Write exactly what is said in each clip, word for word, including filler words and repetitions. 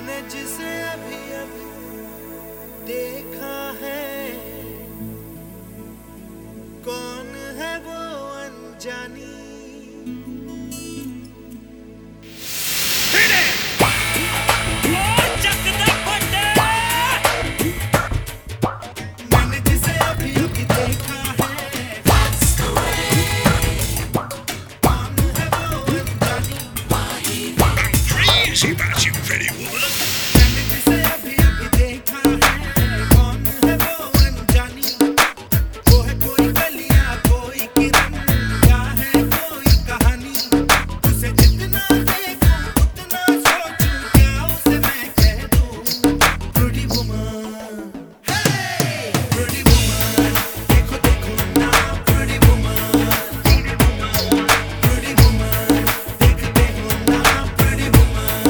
मैंने जिसे अभी अभी देखा है, कौन है वो अनजानी। मैंने जिसे अभी अभी देखा है, कौन है वो अनजानी। Crazy about you, pretty woman. मैंने जिसे अभी अभी देखा है, कौन है वो अनजानी। वो है कोई गलियां, कोई किरण, क्या है कोई कहानी। उसे जितना देखूं उतना सोचूं, क्या उसे मैं कह दूं। Pretty woman, hey, pretty woman, देखो देखो ना pretty woman, pretty woman, देखते हो ना pretty woman।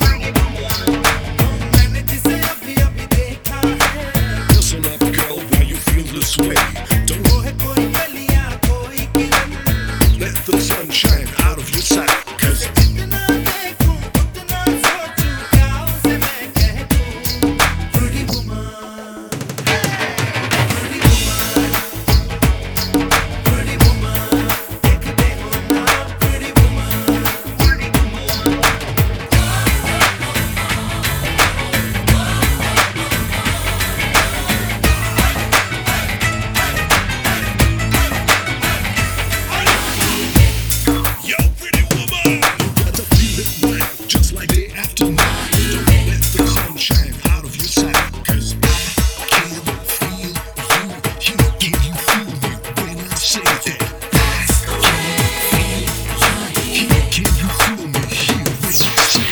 मैंने जिसे अभी अभी देखा है, Listen up, girl, why you feel this way? Don't वो है कोई गलियां, कोई किरण, let the sun shine out of your sight. Cause जितना देखूं उतना सोचूं, क्या उसे मैं कह दूं। Pretty woman, pretty woman, pretty woman, देखते हो ना pretty woman, pretty woman। yo, pretty woman, got to feel it right, just like the afternoon. Don't let the sun shine out of your sight. Cause I can feel you, you, can you feel me when I say that? I can feel you, can you feel me here when I say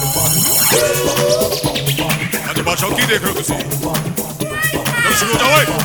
ਅੱਜ ਬਾਦਸ਼ਾਹ ਕੀ ਦੇਖ ਰਹੇ ਹੋ ਤੁਸੀਂ? ਚਲੋ ਸ਼ੁਰੂ ਹੋ ਜਾਓ ਓਏ।